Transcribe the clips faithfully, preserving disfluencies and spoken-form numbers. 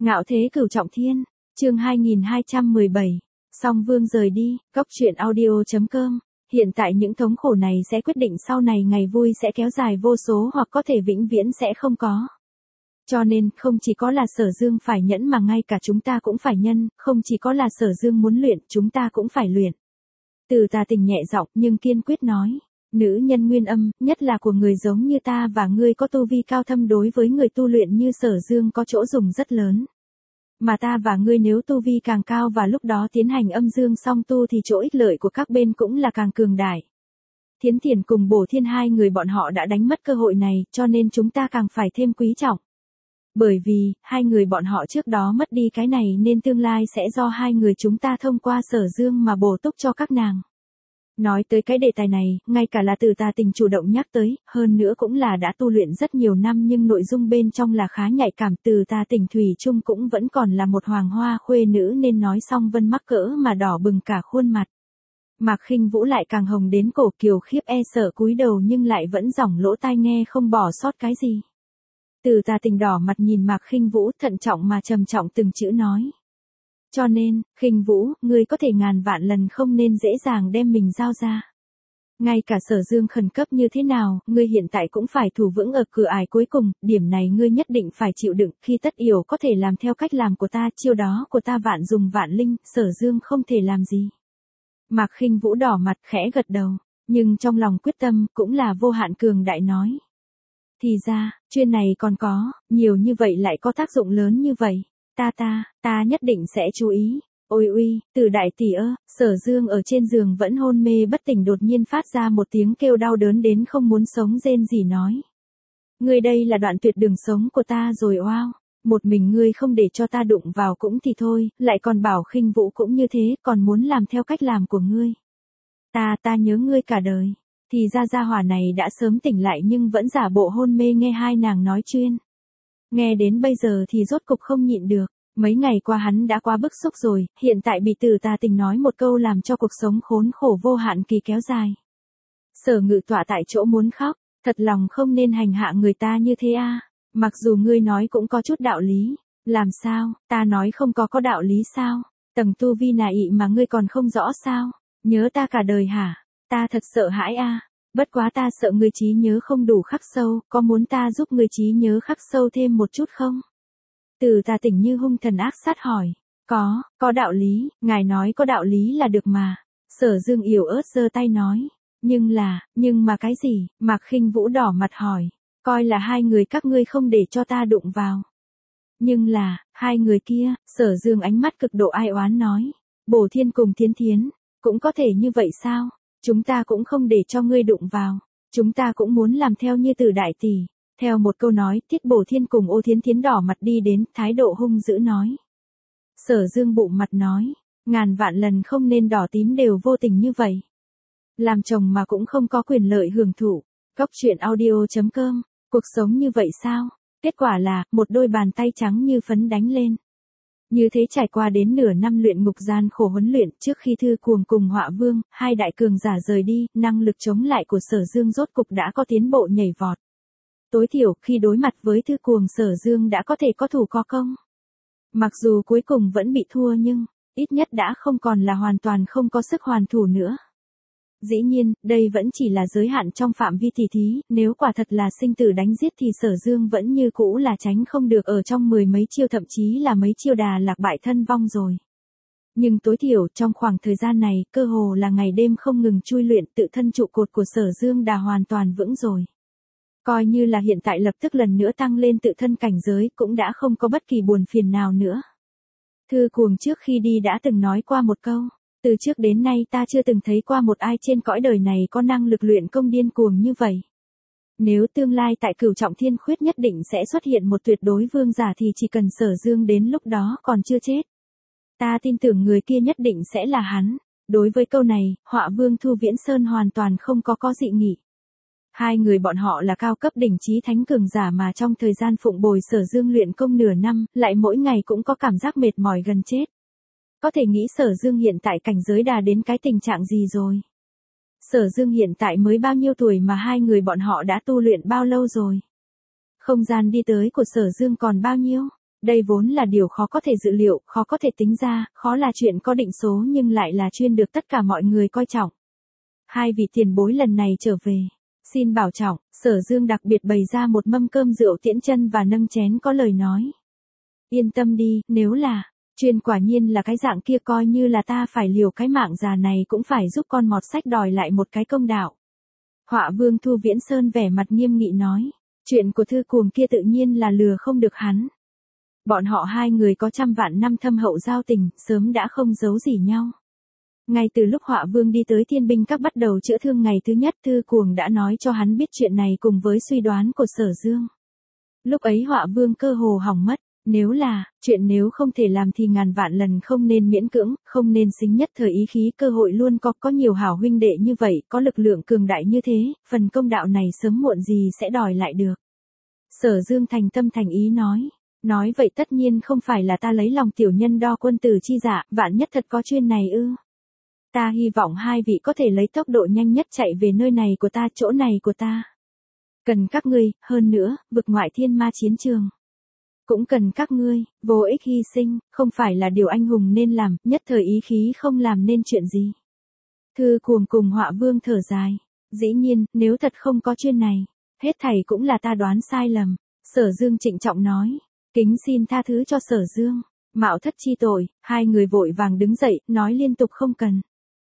Ngạo thế cửu trọng thiên, chương hai nghìn hai trăm mười bảy, Song Vương rời đi, góc truyện audio chấm com. Hiện tại những thống khổ này sẽ quyết định sau này ngày vui sẽ kéo dài vô số hoặc có thể vĩnh viễn sẽ không có. Cho nên, không chỉ có là Sở Dương phải nhẫn mà ngay cả chúng ta cũng phải nhân, không chỉ có là Sở Dương muốn luyện, chúng ta cũng phải luyện. Từ Tà Tình nhẹ giọng nhưng kiên quyết nói, nữ nhân nguyên âm, nhất là của người giống như ta và ngươi có tu vi cao thâm đối với người tu luyện như Sở Dương có chỗ dùng rất lớn. Mà ta và ngươi nếu tu vi càng cao và lúc đó tiến hành âm dương song tu thì chỗ ích lợi của các bên cũng là càng cường đại. Thiến Thiền cùng Bổ Thiên hai người bọn họ đã đánh mất cơ hội này, cho nên chúng ta càng phải thêm quý trọng. Bởi vì, hai người bọn họ trước đó mất đi cái này nên tương lai sẽ do hai người chúng ta thông qua Sở Dương mà bổ túc cho các nàng. Nói tới cái đề tài này, ngay cả là Từ Tà Tình chủ động nhắc tới, hơn nữa cũng là đã tu luyện rất nhiều năm nhưng nội dung bên trong là khá nhạy cảm. Từ Tà Tình thủy chung cũng vẫn còn là một hoàng hoa khuê nữ nên nói xong Vân mắc cỡ mà đỏ bừng cả khuôn mặt. Mạc Khinh Vũ lại càng hồng đến cổ, Kiều Khiếp e sợ cúi đầu nhưng lại vẫn dỏng lỗ tai nghe không bỏ sót cái gì. Từ Tà Tình đỏ mặt nhìn Mạc Khinh Vũ, thận trọng mà trầm trọng từng chữ nói. Cho nên, Khinh Vũ, ngươi có thể ngàn vạn lần không nên dễ dàng đem mình giao ra. Ngay cả Sở Dương khẩn cấp như thế nào, ngươi hiện tại cũng phải thủ vững ở cửa ải cuối cùng, điểm này ngươi nhất định phải chịu đựng, khi tất yếu có thể làm theo cách làm của ta, chiêu đó của ta vạn dùng vạn linh, Sở Dương không thể làm gì. Mạc Khinh Vũ đỏ mặt khẽ gật đầu, nhưng trong lòng quyết tâm cũng là vô hạn cường đại nói. Thì ra, chuyên này còn có, nhiều như vậy lại có tác dụng lớn như vậy. Ta ta, ta nhất định sẽ chú ý. Ôi uy, Từ đại tỷ ơ, Sở Dương ở trên giường vẫn hôn mê bất tỉnh đột nhiên phát ra một tiếng kêu đau đớn đến không muốn sống rên rỉ nói. Ngươi đây là đoạn tuyệt đường sống của ta rồi oao, một mình ngươi không để cho ta đụng vào cũng thì thôi, lại còn bảo Khinh Vũ cũng như thế, còn muốn làm theo cách làm của ngươi. Ta ta nhớ ngươi cả đời. Thì ra gia hỏa này đã sớm tỉnh lại nhưng vẫn giả bộ hôn mê nghe hai nàng nói chuyên. Nghe đến bây giờ thì rốt cục không nhịn được, mấy ngày qua hắn đã quá bức xúc rồi, hiện tại bị Từ Tà Tình nói một câu làm cho cuộc sống khốn khổ vô hạn kỳ kéo dài. Sở Ngự tọa tại chỗ muốn khóc, thật lòng không nên hành hạ người ta như thế a. Mặc dù ngươi nói cũng có chút đạo lý, làm sao, ta nói không có có đạo lý sao, tầng tu vi nà ị mà ngươi còn không rõ sao, nhớ ta cả đời hả, ta thật sợ hãi a. Bất quá ta sợ người trí nhớ không đủ khắc sâu, có muốn ta giúp người trí nhớ khắc sâu thêm một chút không? Từ Tà Tình như hung thần ác sát hỏi. Có, có đạo lý, ngài nói có đạo lý là được mà. Sở Dương yếu ớt giơ tay nói. Nhưng là, nhưng mà cái gì? Mạc Khinh Vũ đỏ mặt hỏi. Coi là hai người các ngươi không để cho ta đụng vào. Nhưng là, hai người kia, Sở Dương ánh mắt cực độ ai oán nói. Bổ Thiên cùng Thiến Thiến, cũng có thể như vậy sao? Chúng ta cũng không để cho ngươi đụng vào. Chúng ta cũng muốn làm theo như Từ đại tỷ. Theo một câu nói, Tiết Bổ Thiên cùng Ô Thiến Thiến đỏ mặt đi đến, thái độ hung dữ nói. Sở Dương bụng mặt nói, ngàn vạn lần không nên đỏ tím đều vô tình như vậy. Làm chồng mà cũng không có quyền lợi hưởng thụ. Góc truyện audio chấm com, cuộc sống như vậy sao? Kết quả là, một đôi bàn tay trắng như phấn đánh lên. Như thế trải qua đến nửa năm luyện ngục gian khổ huấn luyện trước khi Thư Cuồng cùng Họa Vương, hai đại cường giả rời đi, năng lực chống lại của Sở Dương rốt cục đã có tiến bộ nhảy vọt. Tối thiểu khi đối mặt với Thư Cuồng Sở Dương đã có thể có thủ có công. Mặc dù cuối cùng vẫn bị thua nhưng, ít nhất đã không còn là hoàn toàn không có sức hoàn thủ nữa. Dĩ nhiên, đây vẫn chỉ là giới hạn trong phạm vi tỉ thí, nếu quả thật là sinh tử đánh giết thì Sở Dương vẫn như cũ là tránh không được ở trong mười mấy chiêu thậm chí là mấy chiêu đà lạc bại thân vong rồi. Nhưng tối thiểu trong khoảng thời gian này, cơ hồ là ngày đêm không ngừng chui luyện tự thân trụ cột của Sở Dương đã hoàn toàn vững rồi. Coi như là hiện tại lập tức lần nữa tăng lên tự thân cảnh giới cũng đã không có bất kỳ buồn phiền nào nữa. Thư Cuồng trước khi đi đã từng nói qua một câu. Từ trước đến nay ta chưa từng thấy qua một ai trên cõi đời này có năng lực luyện công điên cuồng như vậy. Nếu tương lai tại Cửu Trọng Thiên Khuyết nhất định sẽ xuất hiện một tuyệt đối vương giả thì chỉ cần Sở Dương đến lúc đó còn chưa chết. Ta tin tưởng người kia nhất định sẽ là hắn. Đối với câu này, Họa Vương Thu Viễn Sơn hoàn toàn không có có dị nghị. Hai người bọn họ là cao cấp đỉnh chí thánh cường giả mà trong thời gian phụng bồi Sở Dương luyện công nửa năm, lại mỗi ngày cũng có cảm giác mệt mỏi gần chết. Có thể nghĩ Sở Dương hiện tại cảnh giới đà đến cái tình trạng gì rồi. Sở Dương hiện tại mới bao nhiêu tuổi mà hai người bọn họ đã tu luyện bao lâu rồi. Không gian đi tới của Sở Dương còn bao nhiêu. Đây vốn là điều khó có thể dự liệu, khó có thể tính ra, khó là chuyện có định số nhưng lại là chuyên được tất cả mọi người coi trọng. Hai vị tiền bối lần này trở về, xin bảo trọng, Sở Dương đặc biệt bày ra một mâm cơm rượu tiễn chân và nâng chén có lời nói. Yên tâm đi, nếu là, Chuyên quả nhiên là cái dạng kia, coi như là ta phải liều cái mạng già này cũng phải giúp con mọt sách đòi lại một cái công đạo. Họa vương Thu Viễn Sơn vẻ mặt nghiêm nghị nói, chuyện của thư cuồng kia tự nhiên là lừa không được hắn. Bọn họ hai người có trăm vạn năm thâm hậu giao tình, sớm đã không giấu gì nhau. Ngay từ lúc Họa Vương đi tới Thiên Binh Các bắt đầu chữa thương ngày thứ nhất, Thư Cuồng đã nói cho hắn biết chuyện này cùng với suy đoán của Sở Dương. Lúc ấy Họa Vương cơ hồ hỏng mất, nếu là, chuyện nếu không thể làm thì ngàn vạn lần không nên miễn cưỡng, không nên xính nhất thời ý khí, cơ hội luôn có, có nhiều hảo huynh đệ như vậy, có lực lượng cường đại như thế, phần công đạo này sớm muộn gì sẽ đòi lại được. Sở Dương thành tâm thành ý nói. Nói vậy tất nhiên không phải là ta lấy lòng tiểu nhân đo quân tử chi dạ, vạn nhất thật có chuyên này ư. Ta hy vọng hai vị có thể lấy tốc độ nhanh nhất chạy về nơi này của ta, chỗ này của ta. Cần các ngươi, hơn nữa, vực ngoại thiên ma chiến trường. Cũng cần các ngươi, vô ích hy sinh, không phải là điều anh hùng nên làm, nhất thời ý khí không làm nên chuyện gì. Thư Cuồng cùng Họa Vương thở dài. Dĩ nhiên, nếu thật không có chuyên này, hết thảy cũng là ta đoán sai lầm. Sở Dương trịnh trọng nói. Kính xin tha thứ cho Sở Dương, mạo thất chi tội, hai người vội vàng đứng dậy, nói liên tục không cần.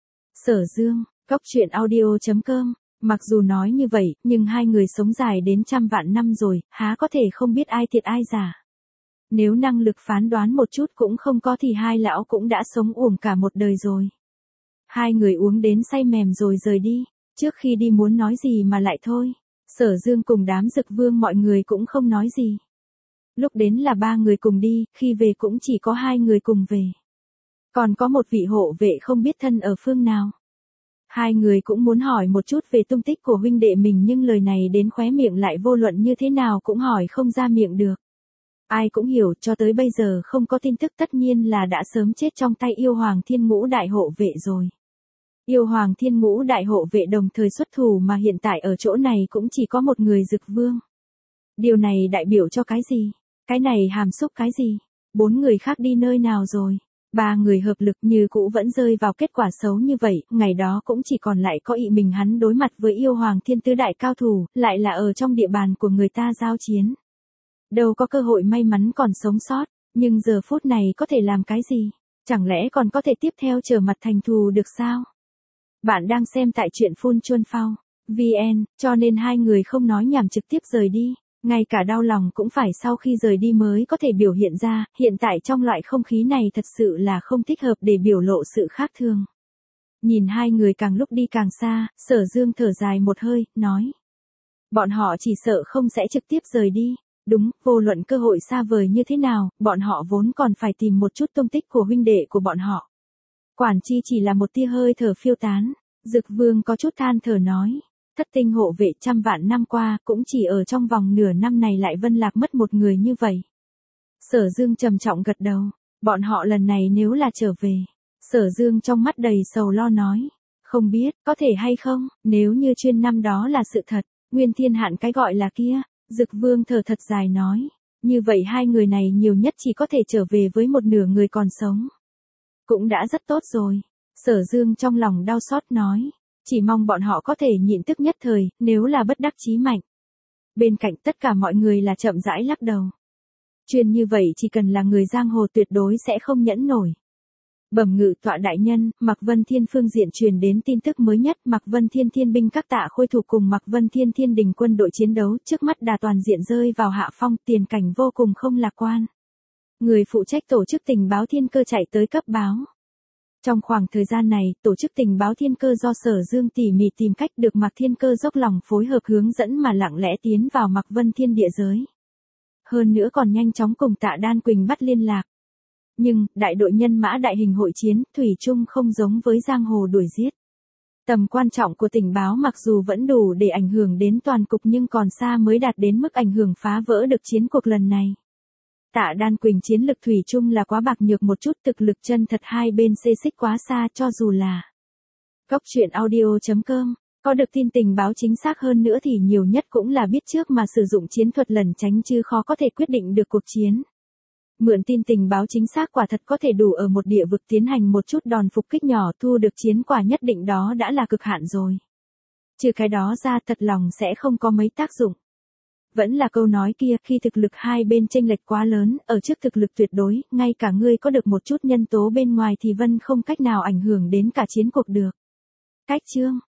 Sở Dương, Cốc Truyện Audio chấm com, mặc dù nói như vậy, nhưng hai người sống dài đến trăm vạn năm rồi, há có thể không biết ai thiệt ai giả. Nếu năng lực phán đoán một chút cũng không có thì hai lão cũng đã sống uổng cả một đời rồi. Hai người uống đến say mềm rồi rời đi, trước khi đi muốn nói gì mà lại thôi. Sở Dương cùng đám Dực Vương mọi người cũng không nói gì. Lúc đến là ba người cùng đi, khi về cũng chỉ có hai người cùng về. Còn có một vị hộ vệ không biết thân ở phương nào. Hai người cũng muốn hỏi một chút về tung tích của huynh đệ mình nhưng lời này đến khóe miệng lại vô luận như thế nào cũng hỏi không ra miệng được. Ai cũng hiểu cho tới bây giờ không có tin tức, tất nhiên là đã sớm chết trong tay yêu hoàng thiên ngũ đại hộ vệ rồi. Yêu hoàng thiên ngũ đại hộ vệ đồng thời xuất thủ mà hiện tại ở chỗ này cũng chỉ có một người Dực Vương. Điều này đại biểu cho cái gì? Cái này hàm xúc cái gì? Bốn người khác đi nơi nào rồi? Ba người hợp lực như cũ vẫn rơi vào kết quả xấu như vậy, ngày đó cũng chỉ còn lại có ị mình hắn đối mặt với yêu hoàng thiên tứ đại cao thủ, lại là ở trong địa bàn của người ta giao chiến. Đâu có cơ hội may mắn còn sống sót, nhưng giờ phút này có thể làm cái gì? Chẳng lẽ còn có thể tiếp theo trở mặt thành thù được sao? Bạn đang xem tại truyện Phun Chuân Phao, vn, cho nên hai người không nói nhảm trực tiếp rời đi. Ngay cả đau lòng cũng phải sau khi rời đi mới có thể biểu hiện ra, hiện tại trong loại không khí này thật sự là không thích hợp để biểu lộ sự khác thường. Nhìn hai người càng lúc đi càng xa, Sở Dương thở dài một hơi, nói. Bọn họ chỉ sợ không sẽ trực tiếp rời đi. Đúng, vô luận cơ hội xa vời như thế nào, bọn họ vốn còn phải tìm một chút tung tích của huynh đệ của bọn họ. Quản chi chỉ là một tia hơi thở phiêu tán, Dực Vương có chút than thở nói. Thất tinh hộ vệ trăm vạn năm qua, cũng chỉ ở trong vòng nửa năm này lại vân lạc mất một người như vậy. Sở Dương trầm trọng gật đầu, bọn họ lần này nếu là trở về. Sở Dương trong mắt đầy sầu lo nói, không biết, có thể hay không, nếu như chuyên năm đó là sự thật, Nguyên Thiên Hạn cái gọi là kia. Dực Vương thở thật dài nói, như vậy hai người này nhiều nhất chỉ có thể trở về với một nửa người còn sống. Cũng đã rất tốt rồi. Sở Dương trong lòng đau xót nói. Chỉ mong bọn họ có thể nhịn tức nhất thời, nếu là bất đắc chí mạnh. Bên cạnh tất cả mọi người là chậm rãi lắc đầu. Chuyên như vậy chỉ cần là người giang hồ tuyệt đối sẽ không nhẫn nổi. Bẩm ngự tọa đại nhân, Mạc Vân Thiên phương diện truyền đến tin tức mới nhất, Mạc Vân Thiên Thiên binh các Tạ Khôi Thục cùng Mạc Vân Thiên Thiên đình quân đội chiến đấu, trước mắt đà toàn diện rơi vào hạ phong, tiền cảnh vô cùng không lạc quan. Người phụ trách tổ chức tình báo Thiên Cơ chạy tới cấp báo. Trong khoảng thời gian này, tổ chức tình báo Thiên Cơ do Sở Dương tỉ mỉ tìm cách được Mạc Thiên Cơ dốc lòng phối hợp hướng dẫn mà lặng lẽ tiến vào Mạc Vân Thiên địa giới. Hơn nữa còn nhanh chóng cùng Tạ Đan Quỳnh bắt liên lạc. Nhưng, đại đội nhân mã đại hình hội chiến, thủy chung không giống với giang hồ đuổi giết. Tầm quan trọng của tình báo mặc dù vẫn đủ để ảnh hưởng đến toàn cục nhưng còn xa mới đạt đến mức ảnh hưởng phá vỡ được chiến cuộc lần này. Tạ Đan Quỳnh chiến lực thủy chung là quá bạc nhược một chút, thực lực chân thật hai bên xê xích quá xa, cho dù là Cốc Truyện Audio chấm com, có được tin tình báo chính xác hơn nữa thì nhiều nhất cũng là biết trước mà sử dụng chiến thuật lẩn tránh chứ khó có thể quyết định được cuộc chiến. Mượn tin tình báo chính xác quả thật có thể đủ ở một địa vực tiến hành một chút đòn phục kích nhỏ, thu được chiến quả nhất định đó đã là cực hạn rồi. Trừ cái đó ra thật lòng sẽ không có mấy tác dụng. Vẫn là câu nói kia, khi thực lực hai bên chênh lệch quá lớn, ở trước thực lực tuyệt đối, ngay cả ngươi có được một chút nhân tố bên ngoài thì Vân không cách nào ảnh hưởng đến cả chiến cuộc được. Cách chương